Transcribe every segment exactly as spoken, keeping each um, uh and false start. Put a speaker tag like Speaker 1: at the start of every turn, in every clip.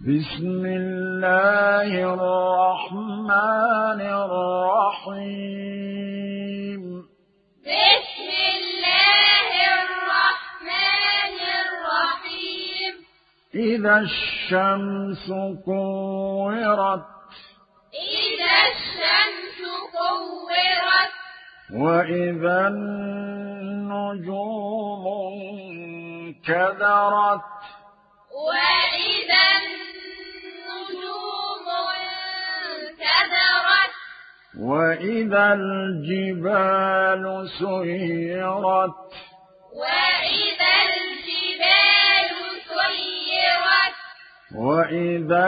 Speaker 1: بسم الله الرحمن الرحيم
Speaker 2: بسم الله الرحمن الرحيم
Speaker 1: إذا الشمس كورت
Speaker 2: إذا الشمس كورت
Speaker 1: وإذا النجوم انكدرت
Speaker 2: وإذا النجوم انكدرت
Speaker 1: وإذا الجبال سيرت
Speaker 2: وإذا الجبال سيرت
Speaker 1: وإذا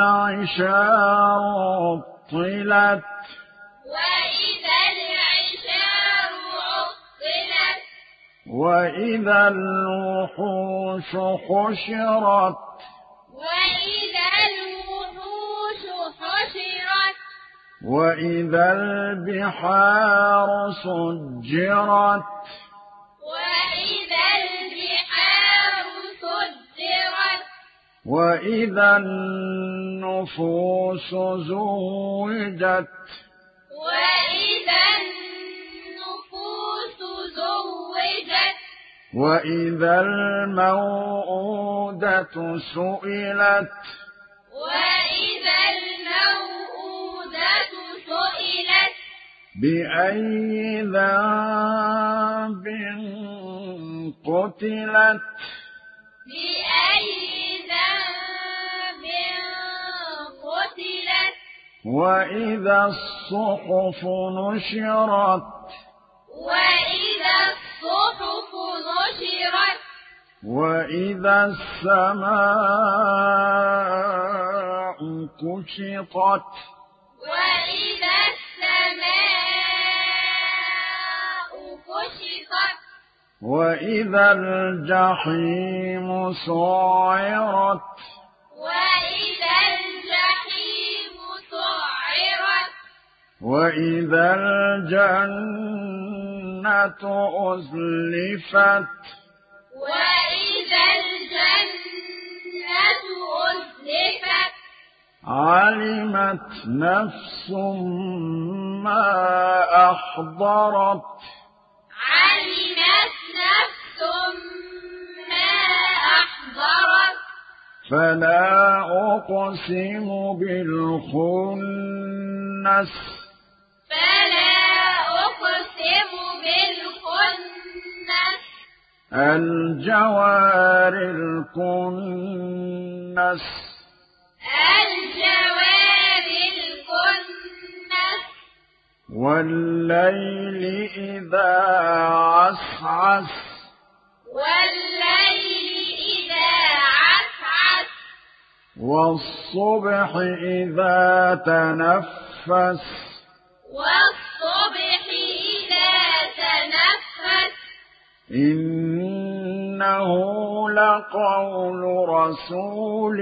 Speaker 1: العشار عطلت
Speaker 2: وإذا العشار عطلت
Speaker 1: وإذا الوحوش حشرت
Speaker 2: وإذا الوحوش حشرت
Speaker 1: وإذا البحار سجرت
Speaker 2: وإذا البحار سجرت
Speaker 1: وإذا النفوس زوجت
Speaker 2: وإذا النفوس زوجت
Speaker 1: وإذا الموءودة سئلت
Speaker 2: وإذا الموءودة سئلت
Speaker 1: بأي ذنب قتلت
Speaker 2: بأي ذنب قتلت
Speaker 1: وإذا الصحف نشرت
Speaker 2: وإذا الصحف نشرت
Speaker 1: وإذا السماء كشطت
Speaker 2: وإذا السماء كشطت
Speaker 1: وإذا الجحيم سعرت
Speaker 2: وإذا الجحيم سعرت
Speaker 1: وإذا الجنة أزلفت
Speaker 2: وإذا الجنة أزلفت
Speaker 1: علمت نفس ما أحضرت
Speaker 2: علمت نفس ما أحضرت
Speaker 1: فلا أقسم بالخنس
Speaker 2: فلا أقسم بالخنس
Speaker 1: الجوار الكنس
Speaker 2: الجوار الكنس
Speaker 1: والليل إذا عسعس
Speaker 2: والليل إذا عسعس
Speaker 1: والصبح إذا تنفس
Speaker 2: والصبح إذا تنفس
Speaker 1: إنه لقول رسول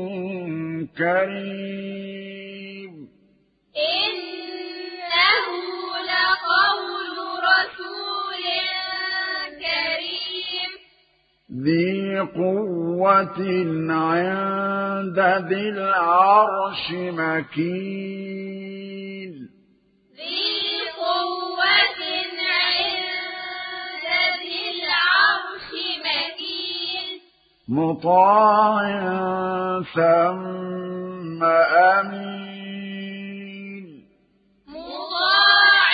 Speaker 1: كريم
Speaker 2: إنه لقول رسول كريم
Speaker 1: ذي قوة عند ذي العرش مكين
Speaker 2: ذي قوة عند ذي العرش مكين
Speaker 1: مطاع ثم أمين
Speaker 2: مطاع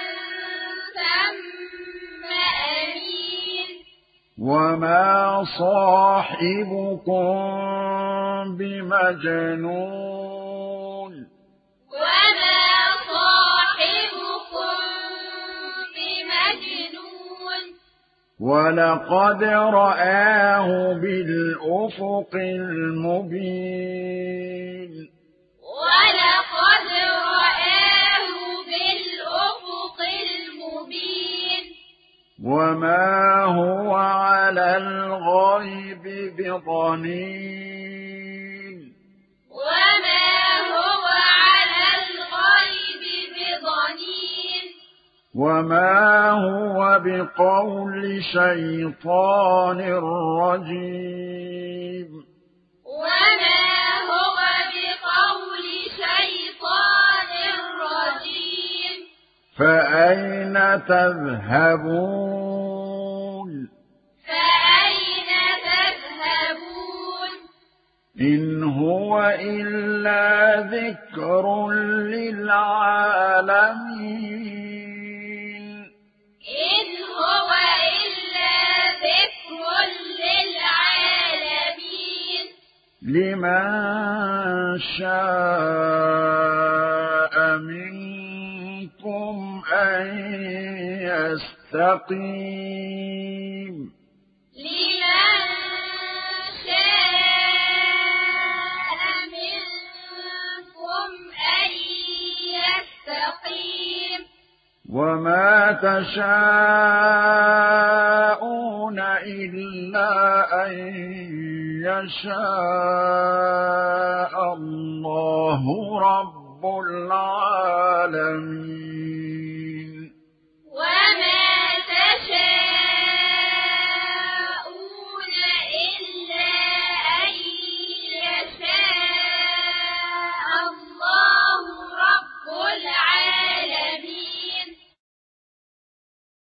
Speaker 2: ثم أمين
Speaker 1: وما صاحبكم بمجنون
Speaker 2: وما صاحبكم بمجنون
Speaker 1: ولقد رآه بالأفق المبين
Speaker 2: ولقد رآه بالأفق المبين
Speaker 1: وما هو على الغيب بضنين
Speaker 2: وما هو على الغيب بضنين
Speaker 1: وما هو بقول شيطان رجيم
Speaker 2: وما هو
Speaker 1: فأين تذهبون
Speaker 2: فأين تذهبون
Speaker 1: إن هو إلا ذكر للعالمين
Speaker 2: إن هو إلا ذكر للعالمين
Speaker 1: لمن شاء منكم أن يستقيم
Speaker 2: لمن شاء منكم أن يستقيم
Speaker 1: وما تشاءون إلا أن يشاء الله رب العالمين